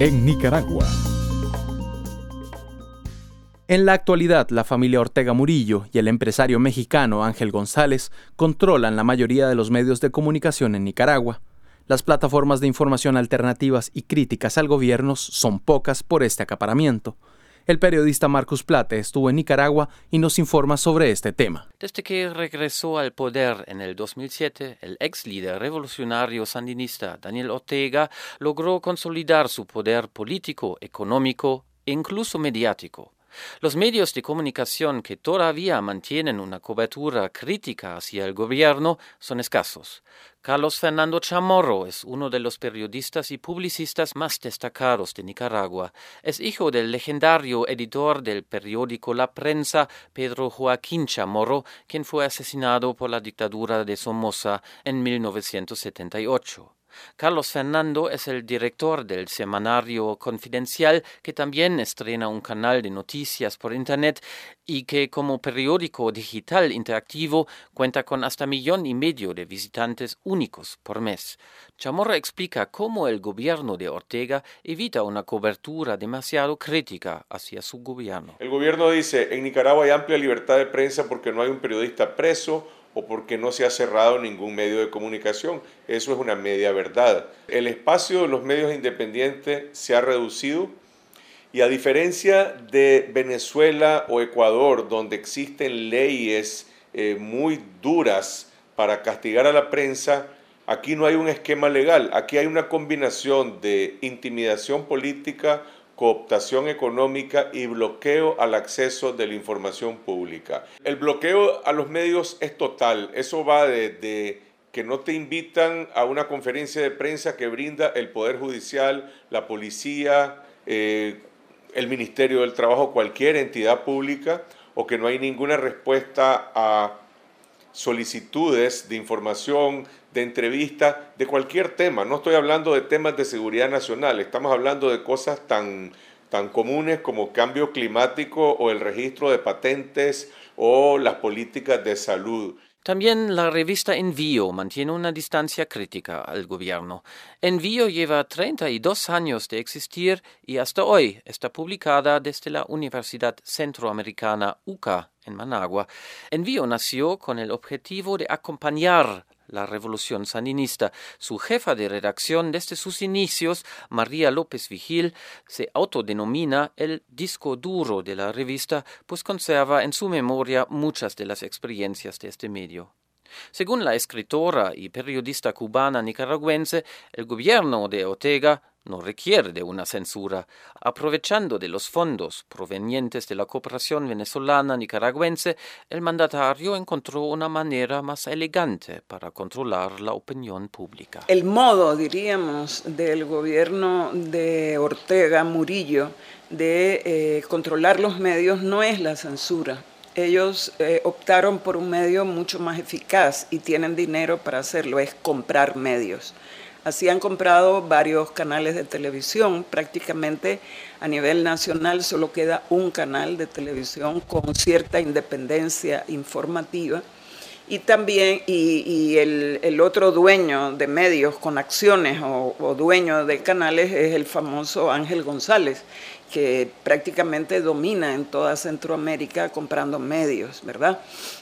en Nicaragua. En la actualidad, la familia Ortega Murillo y el empresario mexicano Ángel González controlan la mayoría de los medios de comunicación en Nicaragua. Las plataformas de información alternativas y críticas al gobierno son pocas por este acaparamiento. El periodista Marcus Plate estuvo en Nicaragua y nos informa sobre este tema. Desde que regresó al poder en el 2007, el ex líder revolucionario sandinista Daniel Ortega logró consolidar su poder político, económico e incluso mediático. Los medios de comunicación que todavía mantienen una cobertura crítica hacia el gobierno son escasos. Carlos Fernando Chamorro es uno de los periodistas y publicistas más destacados de Nicaragua. Es hijo del legendario editor del periódico La Prensa, Pedro Joaquín Chamorro, quien fue asesinado por la dictadura de Somoza en 1978. Carlos Fernando es el director del semanario Confidencial, que también estrena un canal de noticias por Internet y que como periódico digital interactivo cuenta con hasta 1,5 millones de visitantes únicos por mes. Chamorro explica cómo el gobierno de Ortega evita una cobertura demasiado crítica hacia su gobierno. El gobierno dice, en Nicaragua hay amplia libertad de prensa porque no hay un periodista preso o porque no se ha cerrado ningún medio de comunicación. Eso es una media verdad. El espacio de los medios independientes se ha reducido y a diferencia de Venezuela o Ecuador, donde existen leyes muy duras para castigar a la prensa, aquí no hay un esquema legal. Aquí hay una combinación de intimidación política, cooptación económica y bloqueo al acceso de la información pública. El bloqueo a los medios es total. Eso va de que no te invitan a una conferencia de prensa que brinda el Poder Judicial, la policía, el Ministerio del Trabajo, cualquier entidad pública, o que no hay ninguna respuesta a solicitudes de información, de entrevista, de cualquier tema. No estoy hablando de temas de seguridad nacional, estamos hablando de cosas tan comunes como cambio climático o el registro de patentes o las políticas de salud. También la revista Envío mantiene una distancia crítica al gobierno. Envío lleva 32 años de existir y hasta hoy está publicada desde la Universidad Centroamericana UCA en Managua. Envío nació con el objetivo de acompañar la revolución sandinista. Su jefa de redacción desde sus inicios, María López Vigil, se autodenomina el disco duro de la revista, pues conserva en su memoria muchas de las experiencias de este medio. Según la escritora y periodista cubana nicaragüense, el gobierno de Ortega no requiere de una censura. Aprovechando de los fondos provenientes de la cooperación venezolana nicaragüense, el mandatario encontró una manera más elegante para controlar la opinión pública. El modo, diríamos, del gobierno de Ortega Murillo de controlar los medios no es la censura. Ellos optaron por un medio mucho más eficaz y tienen dinero para hacerlo, es comprar medios. Así han comprado varios canales de televisión, prácticamente a nivel nacional solo queda un canal de televisión con cierta independencia informativa y también el otro dueño de medios con acciones o dueño de canales es el famoso Ángel González, que prácticamente domina en toda Centroamérica comprando medios, ¿verdad?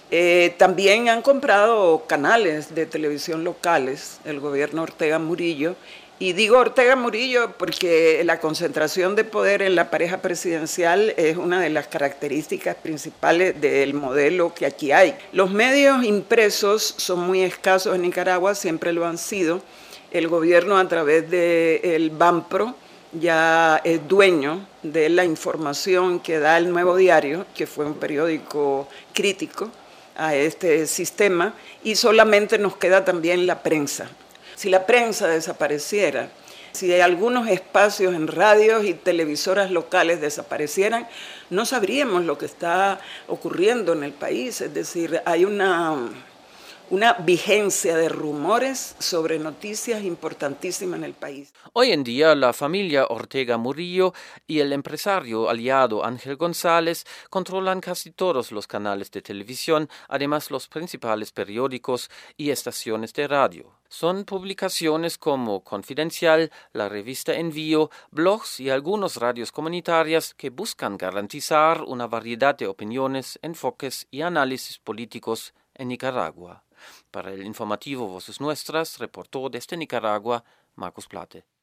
También han comprado canales de televisión locales, el gobierno Ortega Murillo, y digo Ortega Murillo porque la concentración de poder en la pareja presidencial es una de las características principales del modelo que aquí hay. Los medios impresos son muy escasos en Nicaragua, siempre lo han sido. El gobierno a través del BAMPRO ya es dueño de la información que da el Nuevo Diario, que fue un periódico crítico a este sistema, y solamente nos queda también la prensa. Si la prensa desapareciera, si algunos espacios en radios y televisoras locales desaparecieran, no sabríamos lo que está ocurriendo en el país. Es decir, hay una una vigencia de rumores sobre noticias importantísimas en el país. Hoy en día, la familia Ortega Murillo y el empresario aliado Ángel González controlan casi todos los canales de televisión, además los principales periódicos y estaciones de radio. Son publicaciones como Confidencial, la revista Envío, blogs y algunas radios comunitarias que buscan garantizar una variedad de opiniones, enfoques y análisis políticos en Nicaragua. Para el informativo Voces Nuestras, reportó desde Nicaragua Marcos Plate.